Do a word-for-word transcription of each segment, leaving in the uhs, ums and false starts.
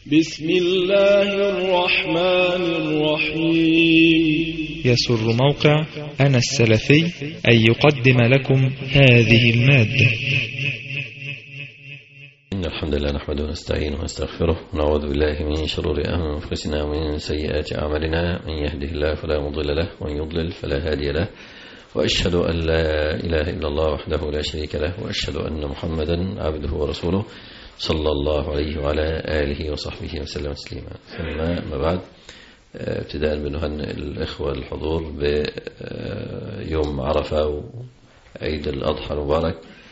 بسم الله الرحمن الرحيم. يسر موقع أنا السلفي أن يقدم لكم هذه المادة. إن الحمد لله نحمده ونستعينه ونستغفره ونعوذ بالله من شرور أنفسنا ومن سيئات أعمالنا، من يهده الله فلا مضل له ومن يضلل فلا هادي له، وأشهد أن لا إله إلا الله وحده لا شريك له، وأشهد أن محمدا عبده ورسوله صلى الله عليه وعلى آله وصحبه وسلم تسليما. ثم ما بعد، ابتداء بنهنئ الإخوة الحضور بيوم عرفة وعيد الأضحى المبارك،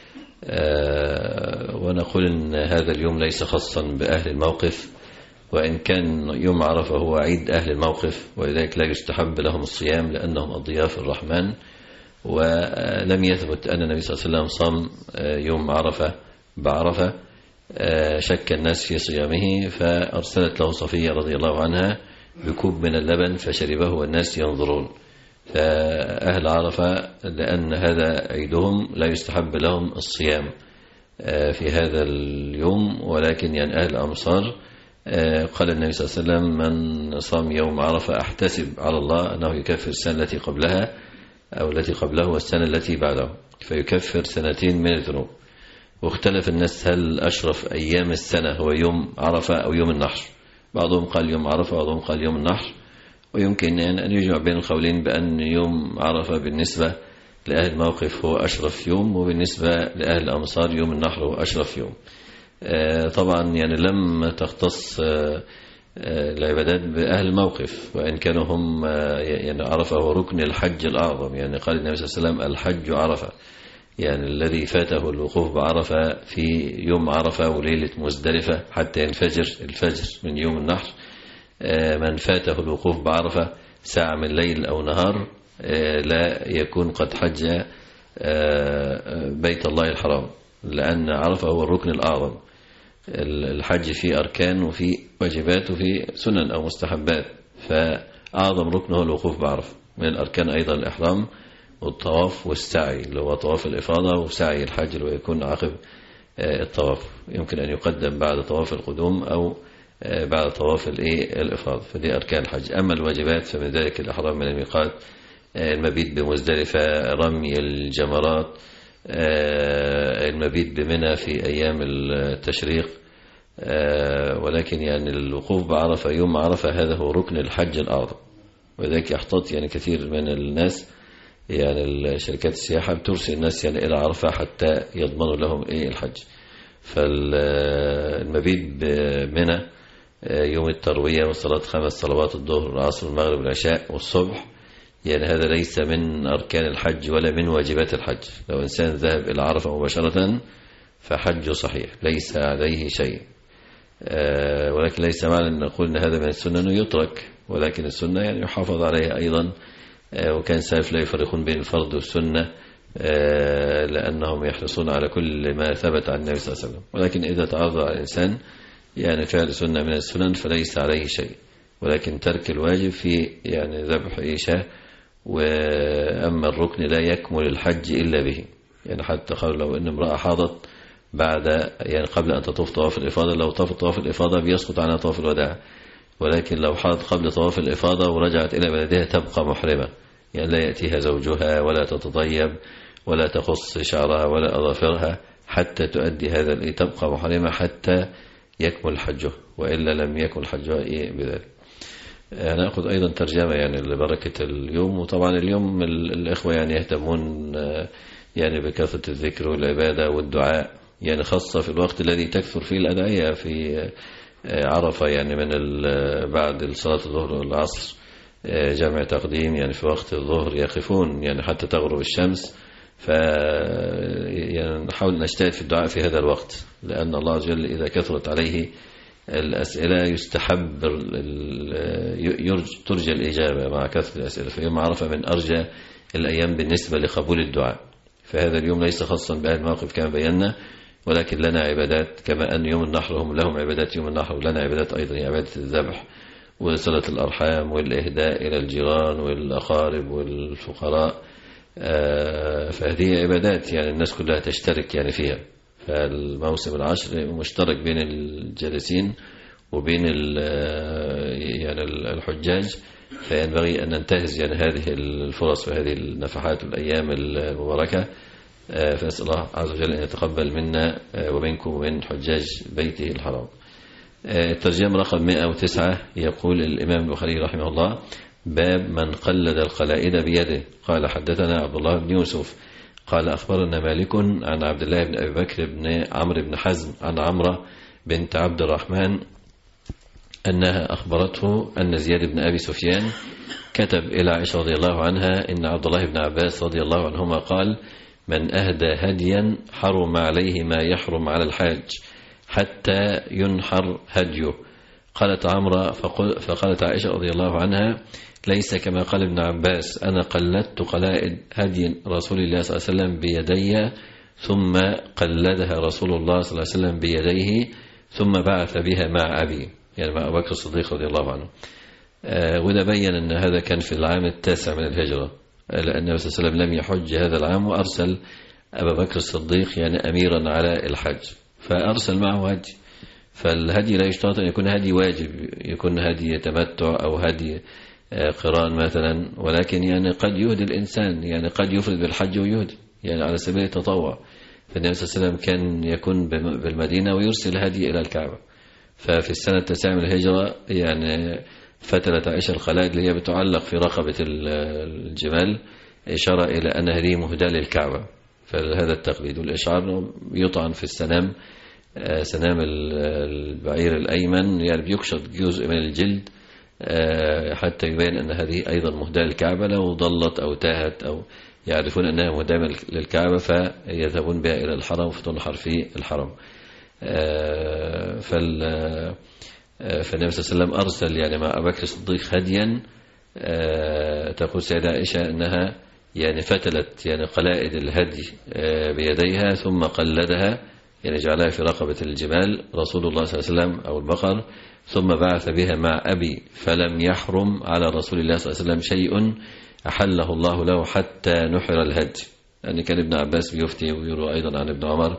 ونقول أن هذا اليوم ليس خاصا بأهل الموقف، وإن كان يوم عرفة هو عيد أهل الموقف، ولذلك لا يستحب لهم الصيام لأنهم أضياف الرحمن. ولم يثبت أن النبي صلى الله عليه وسلم صام يوم عرفة بعرفة، شك الناس في صيامه، فأرسلت له صفية رضي الله عنها بكوب من اللبن فشربه والناس ينظرون. فأهل عرفة لأن هذا عيدهم لا يستحب لهم الصيام في هذا اليوم، ولكن يعني أهل الأمصار قال النبي صلى الله عليه وسلم: من صام يوم عرفة أحتسب على الله أنه يكفر السنة التي قبلها أو التي قبله والسنة التي بعده، فيكفر سنتين من الذنوب. واختلف الناس هل أشرف أيام السنة هو يوم عرفة أو يوم النحر، بعضهم قال يوم عرفة وبعضهم قال يوم النحر، ويمكن أن يجمع بين القولين بأن يوم عرفة بالنسبة لأهل الموقف هو أشرف يوم، وبالنسبة لأهل الأمصار يوم النحر هو أشرف يوم. طبعا يعني لم تختص العبادات بأهل الموقف، وإن كانوا هم يعني عرفة هو ركن الحج الأعظم، يعني قال النبي صلى الله عليه وسلم: الحج عرفة، يعني الذي فاته الوقوف بعرفة في يوم عرفة وليلة مزدلفة حتى ينفجر الفجر من يوم النحر، من فاته الوقوف بعرفة ساعة من ليل أو نهار لا يكون قد حج بيت الله الحرام، لأن عرفة هو الركن الأعظم. الحج فيه أركان وفيه واجبات وفيه سنن أو مستحبات، فأعظم ركن هو الوقوف بعرفة. من الأركان أيضا الإحرام والطواف والسعي، اللي هو طواف الإفاضة وسعي الحج اللي يكون عقب الطواف، يمكن أن يقدم بعد طواف القدوم أو بعد طواف الإفاضة، فدي أركان الحج. أما الواجبات فمن ذلك الإحرام من الميقات، المبيت بمزدلفة، رمي الجمرات، المبيت بمنى في أيام التشريق. ولكن يعني الوقوف بعرفة يوم عرفة هذا هو ركن الحج الأعظم، وذلك يحتاط يعني كثير من الناس، يعني شركات السياحة بترسل الناس يعني إلى عرفة حتى يضمنوا لهم إيه الحج. فالمبيت بمنى يوم التروية وصلاة خمس صلوات الظهر والعصر والمغرب والعشاء والصبح، يعني هذا ليس من أركان الحج ولا من واجبات الحج. لو إنسان ذهب إلى عرفة مباشرة فحجه صحيح ليس عليه شيء، ولكن ليس معنى أن نقول أن هذا من السنة أنه يترك، ولكن السنة يعني يحافظ عليها أيضا. وكان سلف لا يفرقون بين الفرض والسنة لأنهم يحرصون على كل ما ثبت عن النبي صلى الله عليه وسلم، ولكن إذا تعرض على الإنسان يعني فعل سنة من السنن فليس عليه شيء، ولكن ترك الواجب في يعني ذبح إيشاء. وأما الركن لا يكمل الحج إلا به، يعني حتى قالوا لو أن امرأة حاضت بعد يعني قبل أن تطوف طواف الإفاضة، لو طافت طواف الإفاضة بيسقط عنها طواف الوداع، ولكن لو حاضت قبل طواف الإفاضة ورجعت إلى بلدها تبقى محرمة، يعني لا يأتيها زوجها ولا تتطيب ولا تخص شعرها ولا أظافرها حتى تؤدي هذا الإيه، تبقى محرمة حتى يكمل حجه، وإلا لم يكمل حجه إيه بذلك. نأخذ أيضا ترجمة يعني لبركة اليوم. وطبعا اليوم الإخوة يعني يهتمون يعني بكثرة الذكر والعبادة والدعاء، يعني خاصة في الوقت الذي تكثر فيه الأدعية في عرفة، يعني من بعد صلاة الظهر والعصر جمع تقديم، يعني في وقت الظهر يقفون يعني حتى تغرب الشمس، ف يعني نحاول نجتهد في الدعاء في هذا الوقت، لأن الله عز وجل إذا كثرت عليه الأسئلة يستحب ترجى الإجابة مع كثرة الأسئلة، فيوم عرفة من أرجى الأيام بالنسبة لقبول الدعاء. فهذا اليوم ليس خاصا بأهل الموقف كما بينا، ولكن لنا عبادات كما أن يوم النحر هم لهم عبادات يوم النحر، ولنا عبادات أيضا، عبادة الذبح وصلة الأرحام والإهداء إلى الجيران والأقارب والفقراء. فهذه عبادات يعني الناس كلها تشترك يعني فيها، فالموسم العشر مشترك بين الجالسين وبين يعني الحجاج، فينبغي أن ننتهز يعني هذه الفرص وهذه النفحات والأيام المباركة. فأسأل الله عز وجل أن يتقبل منا ومنكم ومن حجاج بيته الحرام. الترجمة رقم مئة وتسعة يقول الإمام البخاري رحمه الله: باب من قلد القلائد بيده. قال: حدثنا عبد الله بن يوسف قال: أخبرنا مالك عن عبد الله بن أبي بكر بن عمرو بن حزم عن عمرة بنت عبد الرحمن أنها أخبرته أن زياد بن أبي سفيان كتب إلى عائشة رضي الله عنها إن عبد الله بن عباس رضي الله عنهما قال: من أهدى هديا حرم عليه ما يحرم على الحاج حتى ينحر هديه. قالت عمرة فقالت عائشة رضي الله عنها: ليس كما قال ابن عباس، أنا قلدت قلائد هدي رسول الله صلى الله عليه وسلم بيدي ثم قلدها رسول الله صلى الله عليه وسلم بيديه ثم بعث بها مع أبي، يعني مع أبو بكر الصديق رضي الله عنه. آه وده بين أن هذا كان في العام التاسع من الهجرة، لأن النبي صلى الله عليه وسلم لم يحج هذا العام، وأرسل أبا بكر الصديق يعني أميرا على الحج، فأرسل معه هدي. فالهدي لا يشترط أن يكون هدي واجب، يكون هدي تمتع أو هدي قران مثلا، ولكن يعني قد يهدي الإنسان، يعني قد يفرد بالحج ويهدي يعني على سبيل التطوع. فالنبي صلى الله عليه وسلم كان يكون بالمدينة ويرسل هدي إلى الكعبة. ففي السنة التاسعة من الهجرة يعني فتلت عائشة القلائد اللي هي بتعلق في رقبة الجمال، إشارة إلى أن هذه مهداة للكعبة. فهذا التقليد والإشعار يطعن في السنام، سنام البعير الأيمن، يعني بيكشط جزء من الجلد حتى يبين أن هذه أيضا مهداة للكعبة. لو ضلت أو تاهت أو يعرفون أنها مهداة للكعبة فيذهبون بها إلى الحرم فتنحر في الحرم. فال فالنبي صلى الله عليه وسلم أرسل يعني مع أبي بكر الصديق هديا. تقول سيدة عائشة أنها يعني فتلت يعني قلائد الهدي بيديها ثم قلدها، يعني جعلها في رقبة الجمال رسول الله صلى الله عليه وسلم أو البقر، ثم بعث بها مع أبي، فلم يحرم على رسول الله صلى الله عليه وسلم شيء أحله الله له حتى نحر الهدي. يعني كان ابن عباس بيفتي ويروى أيضا عن ابن عمر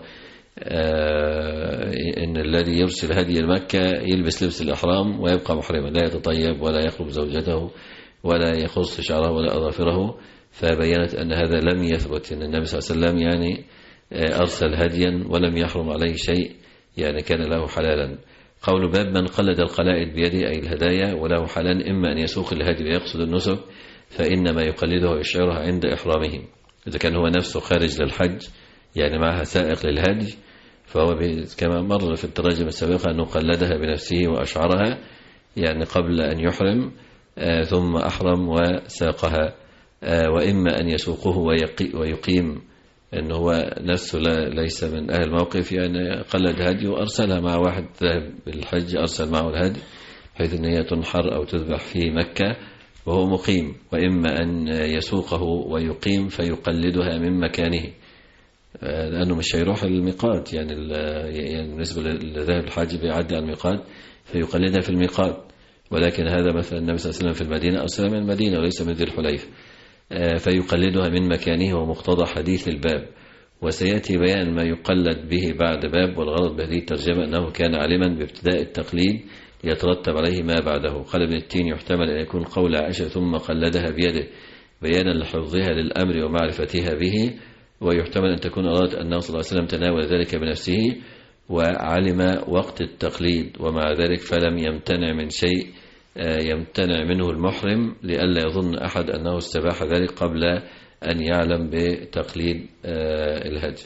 آه إن الذي يرسل هدي المكة يلبس لبس الإحرام ويبقى محرما، لا يتطيب ولا يخرج زوجته ولا يخص شعره ولا أظافره. فبينت أن هذا لم يثبت، أن النبي صلى الله عليه وسلم يعني أرسل هديا ولم يحرم عليه شيء، يعني كان له حلالا. قول باب من قلد القلائد بيده أي الهدايا وله حلال، إما أن يسوق الهدي ويقصد النسك فإنما يقلده ويشعرها عند إحرامه. إذا كان هو نفسه خارج للحج يعني معها سائق للهدي، فهو كما مر في التراجم السابقة أنه قلدها بنفسه وأشعرها يعني قبل أن يحرم، آه ثم أحرم وساقها. آه وإما أن يسوقه ويقيم، أنه هو نفسه ليس من أهل الموقف، يعني قلد هدي وأرسلها مع واحد ذهب بالحج أرسل معه الهدي حيث أن هي تنحر أو تذبح في مكة وهو مقيم. وإما أن يسوقه ويقيم فيقلدها من مكانه، لأنه مش هيروح الميقات، يعني, يعني بالنسبة لذهب الحج بيعدي على الميقات فيقلدها في الميقات. ولكن هذا مثلا النبي صلى الله عليه وسلم في المدينة أرسل من المدينة وليس من ذي الحليفة، فيقلدها من مكانه ومقتضى حديث الباب. وسيأتي بيان ما يقلد به بعد باب. والغرض بهذه الترجمة أنه كان عالما بابتداء التقليد يترتب عليه ما بعده. قال ابن التين: يحتمل أن يكون قول عائشة ثم قلدها بيده بيانا لحفظها للأمر ومعرفتها به، ويحتمل أن تكون أرادت أنه صلى الله عليه وسلم تناول ذلك بنفسه وعلم وقت التقليد، ومع ذلك فلم يمتنع من شيء يمتنع منه المحرم لئلا يظن أحد أنه استباح ذلك قبل أن يعلم بتقليد الهدي.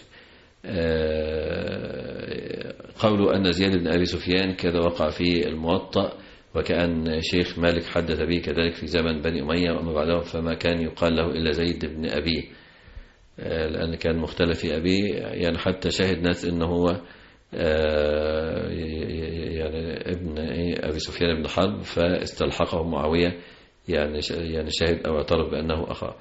قوله أن زياد بن أبي سفيان كذا وقع في الموطأ، وكأن شيخ مالك حدث به كذلك في زمن بني أمية وما بعدهم، فما كان يقال له إلا زيد بن أبي، لأن كان مختلف في أبي. يعني حتى شاهد ناس إنه هو يعني ابن أبي سفيان بن حرب فاستلحقه معاوية، يعني يعني شاهد أو اعترف بأنه أخاه.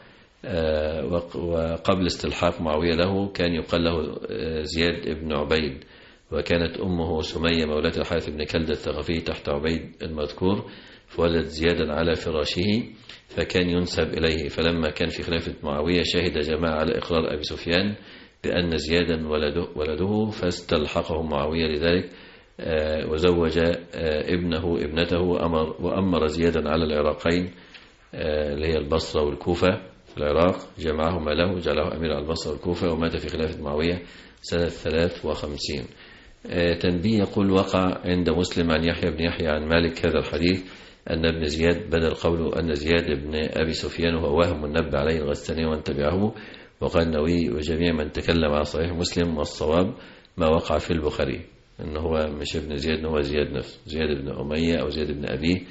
وقبل استلحاق معاوية له كان يقال له زياد بن عبيد، وكانت أمه سمية مولاة الحارث بن كلدة الثقفي تحت عبيد المذكور، فولد زيادا على فراشه فكان ينسب إليه. فلما كان في خلافة معاوية شهد جماعة على إقرار أبي سفيان بأن زيادا ولده, ولده فاستلحقه معاوية لذلك وزوج ابنه ابنته وأمر, وأمر زيادا على العراقين اللي هي البصرة والكوفة في العراق، جمعهما له وجعله أمير على البصرة والكوفة، ومات في خلافة معاوية سنة ثلاث وخمسين. تنبيه يقول: وقع عند مسلم عن يحيى بن يحيى عن مالك هذا الحديث أن ابن زياد بدل قوله أن زياد بن أبي سفيان وهو وهم منبه عليه الغساني ومن تبعه، وقال النووي وجميع من تكلم على صحيح مسلم والصواب ما وقع في البخاري، أنه هو مش ابن زياد، هو زياد نفسه، زياد بن أمية أو زياد بن أبي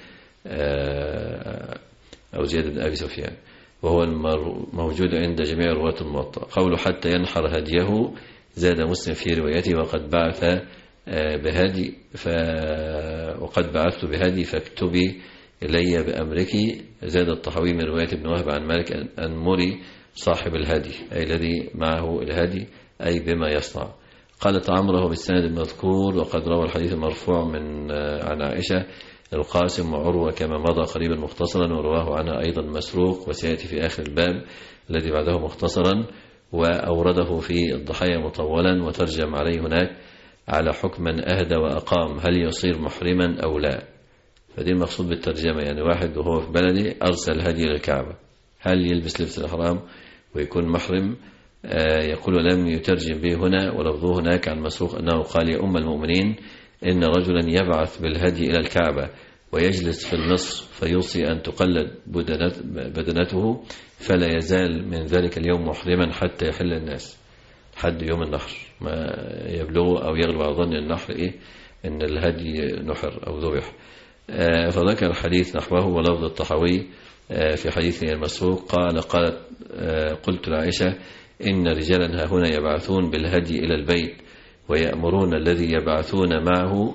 أو زياد بن أبي سفيان، وهو موجود عند جميع رواة الموطأ. قوله حتى ينحر هديه زاد مسلم في روايته وقد بعث بهدي ف... وقد بعثت بهدي فاكتبي إلي بأمرك. زاد الطحاوي من رواية ابن وهب عن مالك أن مري صاحب الهدي، أي الذي معه الهدي، أي بما يصنع. قالت عمره بالسند المذكور، وقد روى الحديث المرفوع من عن عائشة القاسم وعروة كما مضى قريبا مختصرا، ورواه عنها أيضا مسروق، وسيأتي في آخر الباب الذي بعده مختصرا، وأورده في الضحايا مطولا وترجم عليه هناك على حكم من أهدى وأقام هل يصير محرما أو لا. فدي المقصود بالترجمة، يعني واحد وهو في بلده أرسل هدي للكعبة، هل يلبس لبس الإحرام ويكون محرم؟ آه يقول لم يترجم به هنا، ولفظه هناك عن مسروق أنه قال: يا أم المؤمنين إن رجلا يبعث بالهدي إلى الكعبة ويجلس في المصر فيوصي أن تقلد بدنته فلا يزال من ذلك اليوم محرما حتى يحل الناس، حد يوم النحر ما يبلغه أو يغلب على ظن النحر إيه إن الهدي نحر أو ذبح. آه فذكر الحديث نحوه، ولفظ الطحاوي آه في حديثه المسروق قال قالت آه قلت لعائشة إن رجالا ها هنا يبعثون بالهدي إلى البيت ويأمرون الذي يبعثون معه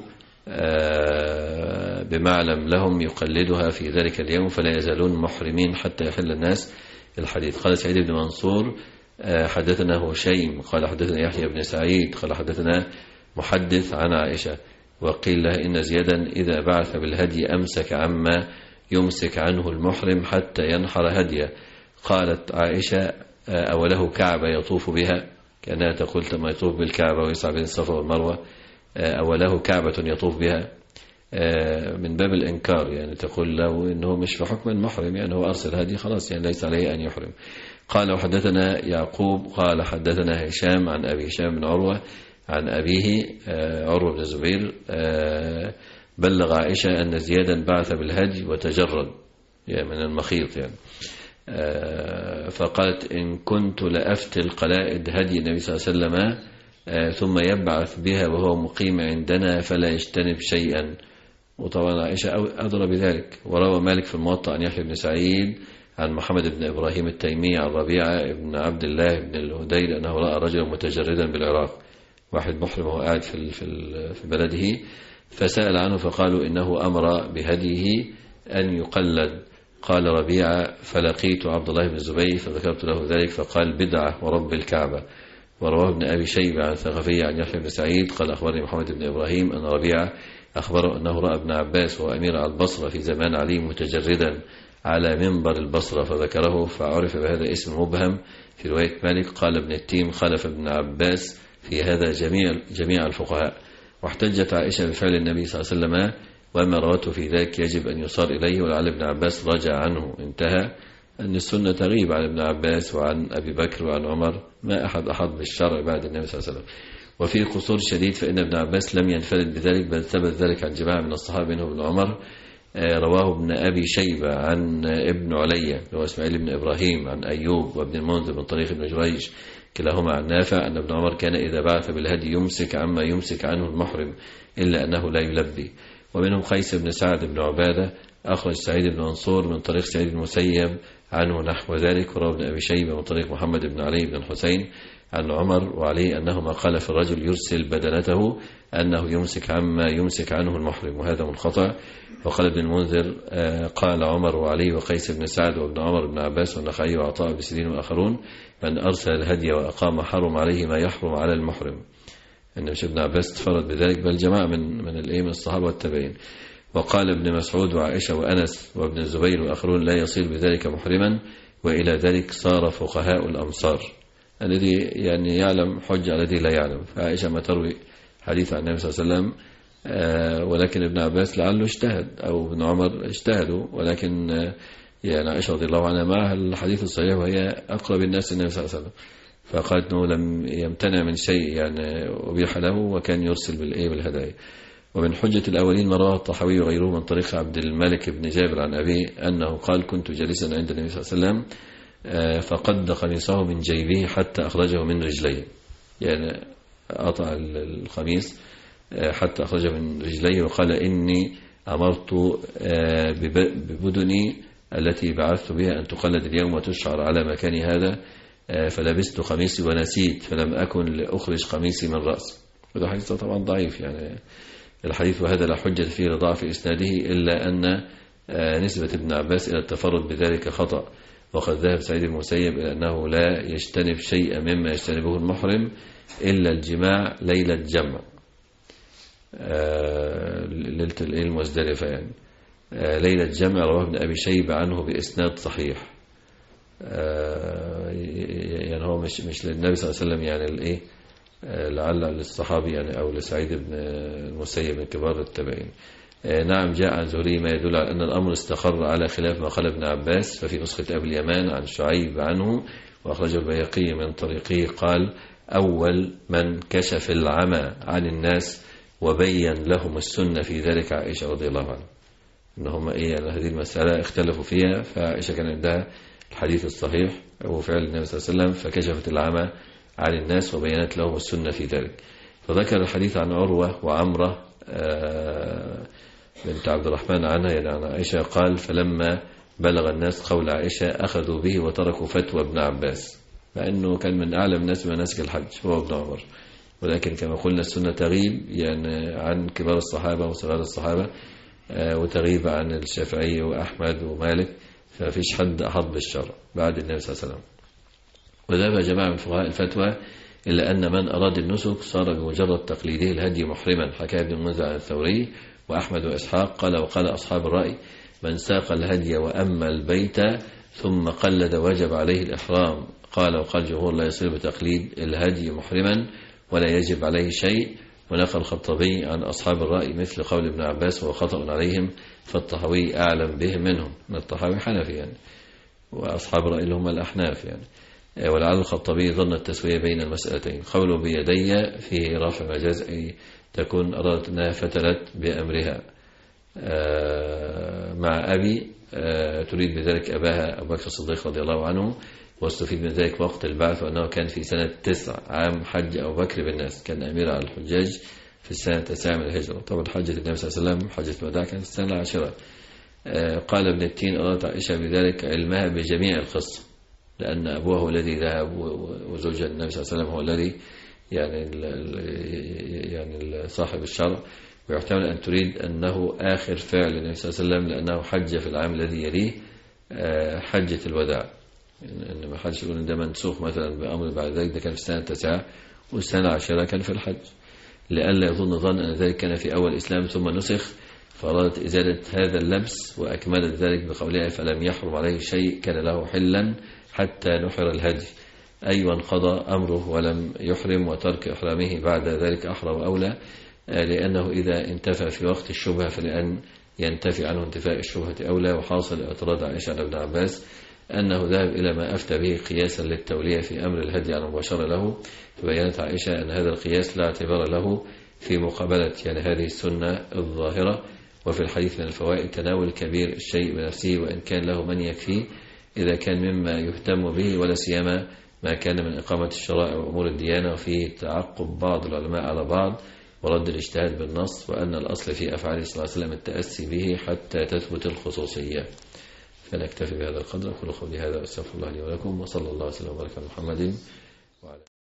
آه بمعلم لهم يقلدها في ذلك اليوم فلا يزالون محرمين حتى يحل الناس. الحديث. قال سعيد بن منصور حدثنا هشيم قال حدثنا يحيى بن سعيد قال حدثنا محدث عن عائشة، وقيل لها إن زيادا إذا بعث بالهدي أمسك عما يمسك عنه المحرم حتى ينحر هديه. قالت عائشة أوله كعبة يطوف بها، كأنها تقول لما يطوف بالكعبة ويسعى بين الصفا والمروة أوله كعبة يطوف بها من باب الإنكار، يعني تقول له إنه مش في حكم المحرم، يعني هو أرسل هدي خلاص يعني ليس عليه أن يحرم. قال وحدثنا يعقوب قال حدثنا هشام عن أبي هشام بن عروة عن أبيه عروة بن الزبير بلغ عائشة أن زيادا بعث بالهدي وتجرد يعني من المخيط يعني، فقالت إن كنت لأفتل قلائد هدي النبي صلى الله عليه وسلم ثم يبعث بها وهو مقيم عندنا فلا يجتنب شيئا. وطبعا عائشة أدرى بذلك. وروى مالك في الموطأ عن يحيى بن سعيد عن محمد بن إبراهيم التيمي عن ربيعة بن عبد الله بن الهديل أنه رأى رجلا متجردا بالعراق، واحد محرم وهو قاعد في في بلده، فسأل عنه فقالوا إنه أمر بهديه أن يقلد. قال ربيعة فلقيت عبد الله بن الزبير فذكرت له ذلك فقال بدعة ورب الكعبة. ورواه ابن أبي شيبة عن ثقفي عن يحيى بن سعيد قال أخبرني محمد بن إبراهيم أن ربيعة أخبره أنه رأى ابن عباس وهو أمير على البصرة في زمان علي متجردا على منبر البصرة فذكره فعرف بهذا اسم مبهم في رواية مالك. قال ابن التيم خلف ابن عباس في هذا جميع جميع الفقهاء. واحتجت عائشة بفعل النبي صلى الله عليه وسلم وما روته في ذلك يجب أن يصار إليه، ولعل ابن عباس رجع عنه. انتهى أن السنة تغيب عن ابن عباس وعن أبي بكر وعن عمر، ما أحد أحد بالشرع بعد النبي صلى الله عليه وسلم. وفي قصور شديد فإن ابن عباس لم ينفرد بذلك بل ثبت ذلك عن جماعة من الصحابة منهم ابن عمر. رواه ابن أبي شيبة عن ابن عليا هو إسماعيل بن إبراهيم عن أيوب وابن المنذر من طريق ابن جريج كلاهما عن نافع أن ابن عمر كان إذا بعث بالهدي يمسك عما يمسك عنه المحرم إلا أنه لا يلبي. ومنهم قيس بن سعد بن عبادة أخرج سعيد بن منصور من طريق سعيد بن المسيب عنه نحو ذلك. وروى ابن أبي شيبة من طريق محمد بن علي بن الحسين عن عمر وعلي أنهما قال في الرجل يرسل بدنته أنه يمسك عما يمسك عنه المحرم، وهذا منقطع. وقال ابن المنذر قال عمر وعلي وقيس بن سعد وابن عمر بن عباس والنخعي وعطاء بن سيرين وآخرون من أرسل الهدي وأقام حرم عليه ما يحرم على المحرم. أن مش ابن عباس تفرد بذلك بل جماعة من من الإيه من الصحابة والتابعين. وقال ابن مسعود وعائشة وأنس وابن الزبير وآخرون لا يصير بذلك محرما، وإلى ذلك صار فقهاء الأمصار الذي يعني يعلم حجة الذي لا يعلم. فعائشة ما تروي حديث عن النبي صلى الله عليه وسلم ولكن ابن عباس لعله اجتهد أو ابن عمر اجتهدوا، ولكن يعني عائشة رضي الله عنها معها الحديث الصحيح وهي أقرب الناس النبي صلى الله عليه وسلم، فقالت أنه لم يمتنع من شيء يعني أبيح له، وكان يرسل بالإيه بالهدايا. ومن حجة الأولين ما رواه الطحاوي وغيره من طريق عبد الملك بن جابر عن أبيه أنه قال: كنت جالسا عند النبي صلى الله عليه وسلم فقد قميصه من جيبه حتى أخرجه من رجليه، يعني قطع القميص حتى أخرجه من رجليه، وقال: إني أمرت ببدني التي بعثت بها أن تقلد اليوم وتشعر على مكان هذا، فلبست قميصي ونسيت فلم أكن لأخرج قميصي من رأسي. وده حديث طبعا ضعيف، يعني الحديث وهذا لا حجة فيه لضعف إسناده، إلا أن نسبة ابن عباس إلى التفرد بذلك خطأ. وقد ذهب سعيد المسيب إلى أنه لا يجتنب شيئا مما يجتنبه المحرم إلا الجماع ليلة جمع، ليلة المزدلفة يعني ليلة جمع. رواه ابن أبي شيبة عنه بإسناد صحيح، يعني هو مش مش للنبي صلى الله عليه وسلم، يعني الإيه لعل للصحابي يعني أو لسعيد بن المسيب من كبار التابعين. نعم، جاء عن زهري ما يدل على أن الأمر استقر على خلاف ما قال ابن عباس. ففي نسخة أبي اليمان عن شعيب عنه وأخرجه البيهقي من طريقه قال: أول من كشف العمى عن الناس وبين لهم السنة في ذلك عائشة رضي الله عنها. إنهم إيه يعني هذه المسألة اختلفوا فيها، فعائشة كان عندها الحديث الصحيح وفعل النبي صلى الله عليه وسلم فكشفت العمى عن الناس وبينت لهم السنة في ذلك. فذكر الحديث عن عروة وعمرة بنت عبد الرحمن عنها يعني عن عائشة قال: فلما بلغ الناس قول عائشة أخذوا به وتركوا فتوى ابن عباس، لأنه كان من أعلم الناس بمناسك الحج هو ابن عمر، ولكن كما قلنا السنة تغيب يعني عن كبار الصحابة وصغار الصحابة، وتغيب عن الشافعي وأحمد ومالك، ففيش حد أحط بالشرع بعد النبي صلى الله عليه وسلم. وذهب جماعة من فقهاء الفتوى إلا أن من أراد النسك صار بمجرد تقليده الهدي محرما، حكى ابن المنذر عن الثوري وأحمد وإسحاق قال: وقال أصحاب الرأي: من ساق الهدي وأما البيت ثم قلد وجب عليه الإحرام. قال: وقال جمهور: لا يصير بتقليد الهدي محرما ولا يجب عليه شيء. ونقل الخطابي عن أصحاب الرأي مثل قول ابن عباس وهو خطأ عليهم، فالطحاوي أعلم بهم منهم، من الطحاوي حنفي يعني، وأصحاب الرأي اللي هم الأحناف يعني. ولعل الخطابي ظن التسوية بين المسألتين. قوله بيدي فيه رافع مجاز، أي تكون أرادت أنها فتلت بأمرها مع أبي، تريد بذلك أباها أبو بكر الصديق رضي الله عنه. واستفيد من ذلك وقت البعث، وأنه كان في سنة تسع عام حج أبو بكر بالناس، كان أمير على الحجاج في السنة التاسعة من الهجرة. طبعا حجة النبي صلى الله عليه وسلم حجة الوداع كانت في السنة العاشرة. قال ابن التين: أرادت عائشة بذلك علمها بجميع القصة، لأن أبوه هو الذي ذهب وزوج النبي صلى الله عليه وسلم هو الذي يعني يعني صاحب الشرع، ويحتمل أن تريد أنه آخر فعل النبي صلى الله عليه وسلم، لأنه حج في العام الذي يليه حجة الوداع. إن ما حدش يقول إن ده منسوخ مثلا بأمر بعد ذلك، ده كان في السنة التاسعة والسنة العاشرة كان في الحج، لئلا يظن ظن أن ذلك كان في أول الإسلام ثم نسخ، فأرادت إزالة هذا اللبس وأكملت ذلك بقولها: فلم يحرم عليه شيء كان له حلا حتى نحر الهدي، أي وانقضى أمره ولم يحرم، وترك إحرامه بعد ذلك أحرم أولى، لأنه إذا انتفى في وقت الشبهة فلأن ينتفي عنه انتفاء الشبهة أولى. وحاصل اعتراض عائشة على ابن عباس أنه ذهب إلى ما أفتى به قياسا للتولية في أمر الهدي على المباشرة له، فبينت عائشة أن هذا القياس لا اعتبار له في مقابلة يعني هذه السنة الظاهرة. وفي الحديث من الفوائد تناول كبير الشيء بنفسه وإن كان له من يكفيه، إذا كان مما يهتم به، ولا سيما ما كان من إقامة الشرائع وأمور الديانة، وفيه تعقب بعض العلماء على بعض ورد الاجتهاد بالنص، وأن الأصل في أفعاله صلى الله عليه وسلم التأسي به حتى تثبت الخصوصية. فنكتفي بهذا القدر. أقول قولي هذا وأستغفر الله لي ولكم، وصلى الله وسلم وبارك على محمد وعلى